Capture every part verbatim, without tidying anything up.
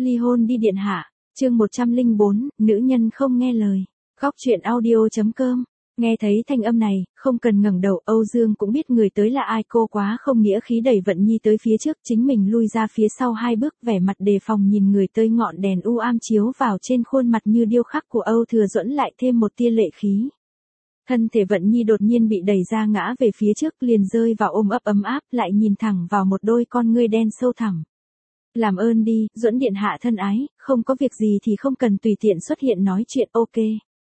Ly hôn đi điện hạ. Chương một trăm lẻ bốn, nữ nhân không nghe lời. Góc truyện audio chấm com. Nghe thấy thanh âm này, không cần ngẩng đầu, Âu Dương cũng biết người tới là ai. Cô quá không nghĩa khí đẩy Vận Nhi tới phía trước, chính mình lui ra phía sau hai bước, vẻ mặt đề phòng nhìn người tới. Ngọn đèn u am chiếu vào trên khuôn mặt như điêu khắc của Âu Thừa Duẫn lại thêm một tia lệ khí. Thân thể Vận Nhi đột nhiên bị đẩy ra ngã về phía trước, liền rơi vào ôm ấp ấm áp, lại nhìn thẳng vào một đôi con ngươi đen sâu thẳm. Làm ơn đi, Duẫn điện hạ thân ái, không có việc gì thì không cần tùy tiện xuất hiện nói chuyện, ok.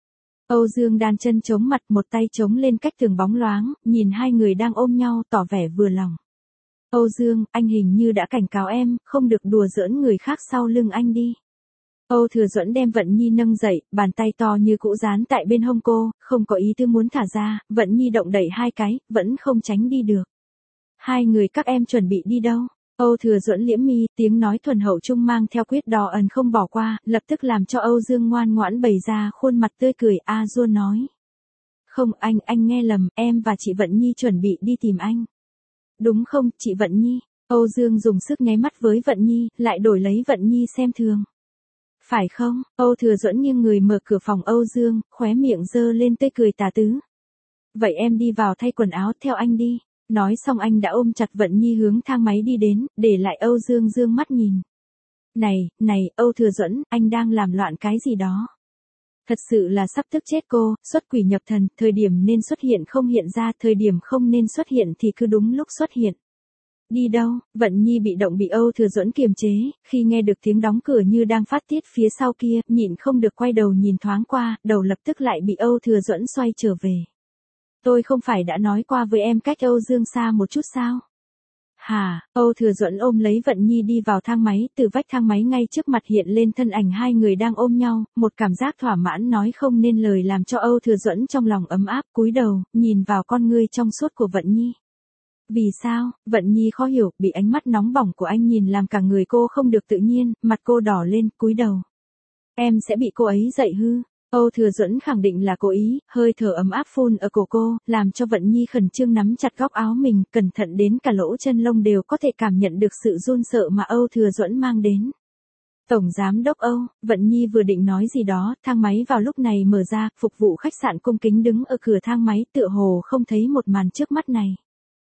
Âu Dương đan chân chống mặt, một tay chống lên cách tường bóng loáng, nhìn hai người đang ôm nhau tỏ vẻ vừa lòng. Âu Dương, anh hình như đã cảnh cáo em, không được đùa giỡn người khác sau lưng anh đi. Âu Thừa Duẫn đem Vận Nhi nâng dậy, bàn tay to như cũ dán tại bên hông cô, không có ý tư muốn thả ra. Vận Nhi động đẩy hai cái, vẫn không tránh đi được. Hai người các em chuẩn bị đi đâu? Âu Thừa Duẫn liễm mi, tiếng nói thuần hậu trung mang theo quyết đỏ ẩn không bỏ qua, lập tức làm cho Âu Dương ngoan ngoãn bày ra khuôn mặt tươi cười. A Dua nói. Không, anh, anh nghe lầm, em và chị Vận Nhi chuẩn bị đi tìm anh. Đúng không, chị Vận Nhi? Âu Dương dùng sức nháy mắt với Vận Nhi, lại đổi lấy Vận Nhi xem thường. Phải không? Âu Thừa Duẫn nghiêng người mở cửa phòng Âu Dương, khóe miệng giơ lên tươi cười tà tứ. Vậy em đi vào thay quần áo, theo anh đi. Nói xong anh đã ôm chặt Vận Nhi hướng thang máy đi đến, để lại Âu Dương dương mắt nhìn. Này, này, Âu Thừa Duẫn, anh đang làm loạn cái gì đó? Thật sự là sắp tức chết cô, xuất quỷ nhập thần, thời điểm nên xuất hiện không hiện ra, thời điểm không nên xuất hiện thì cứ đúng lúc xuất hiện. Đi đâu? Vận Nhi bị động bị Âu Thừa Duẫn kiềm chế, khi nghe được tiếng đóng cửa như đang phát tiết phía sau kia, nhịn không được quay đầu nhìn thoáng qua, đầu lập tức lại bị Âu Thừa Duẫn xoay trở về. Tôi không phải đã nói qua với em cách Âu Dương xa một chút sao? Hả? Âu Thừa Duẫn ôm lấy Vận Nhi đi vào thang máy, từ vách thang máy ngay trước mặt hiện lên thân ảnh hai người đang ôm nhau, một cảm giác thỏa mãn nói không nên lời làm cho Âu Thừa Duẫn trong lòng ấm áp, cúi đầu, nhìn vào con ngươi trong suốt của Vận Nhi. Vì sao? Vận Nhi khó hiểu, bị ánh mắt nóng bỏng của anh nhìn làm cả người cô không được tự nhiên, mặt cô đỏ lên, cúi đầu. Em sẽ bị cô ấy dạy hư. Âu Thừa Duẫn khẳng định là cố ý, hơi thở ấm áp phun ở cổ cô, làm cho Vận Nhi khẩn trương nắm chặt góc áo mình, cẩn thận đến cả lỗ chân lông đều có thể cảm nhận được sự run sợ mà Âu Thừa Duẫn mang đến. Tổng giám đốc Âu, Vận Nhi vừa định nói gì đó, thang máy vào lúc này mở ra, phục vụ khách sạn cung kính đứng ở cửa thang máy, tựa hồ không thấy một màn trước mắt này.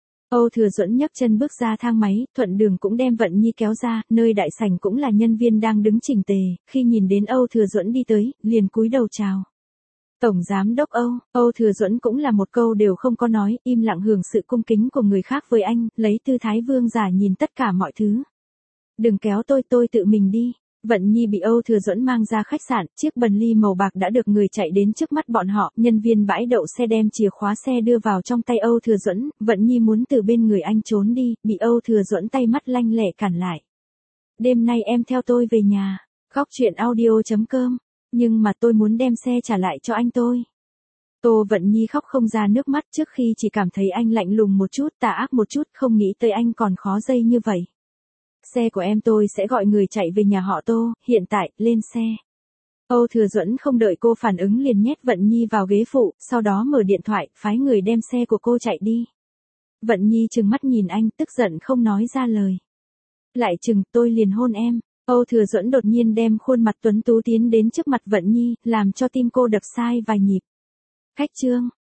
Âu Thừa Duẫn nhấc chân bước ra thang máy, thuận đường cũng đem Vận Nhi kéo ra, nơi đại sảnh cũng là nhân viên đang đứng chỉnh tề, khi nhìn đến Âu Thừa Duẫn đi tới, liền cúi đầu chào. Tổng giám đốc Âu, Âu Thừa Duẫn cũng là một câu đều không có nói, im lặng hưởng sự cung kính của người khác với anh, lấy tư thái vương giả nhìn tất cả mọi thứ. Đừng kéo tôi, tôi tự mình đi. Vận Nhi bị Âu Thừa Duẫn mang ra khách sạn, chiếc Bentley màu bạc đã được người chạy đến trước mắt bọn họ, nhân viên bãi đậu xe đem chìa khóa xe đưa vào trong tay Âu Thừa Duẫn, Vận Nhi muốn từ bên người anh trốn đi, bị Âu Thừa Duẫn tay mắt lanh lẹ cản lại. Đêm nay em theo tôi về nhà. Góc truyện audio chấm com. Nhưng mà tôi muốn đem xe trả lại cho anh tôi. Tô Vận Nhi khóc không ra nước mắt, trước khi chỉ cảm thấy anh lạnh lùng một chút, tà ác một chút, không nghĩ tới anh còn khó dây như vậy. Xe của em tôi sẽ gọi người chạy về nhà họ Tô, hiện tại, lên xe. Âu Thừa Duẫn không đợi cô phản ứng liền nhét Vận Nhi vào ghế phụ, sau đó mở điện thoại, phái người đem xe của cô chạy đi. Vận Nhi trừng mắt nhìn anh, tức giận không nói ra lời. Lại chừng, tôi liền hôn em. Âu Thừa Duẫn đột nhiên đem khuôn mặt tuấn tú tiến đến trước mặt Vận Nhi, làm cho tim cô đập sai vài nhịp. Khách trương,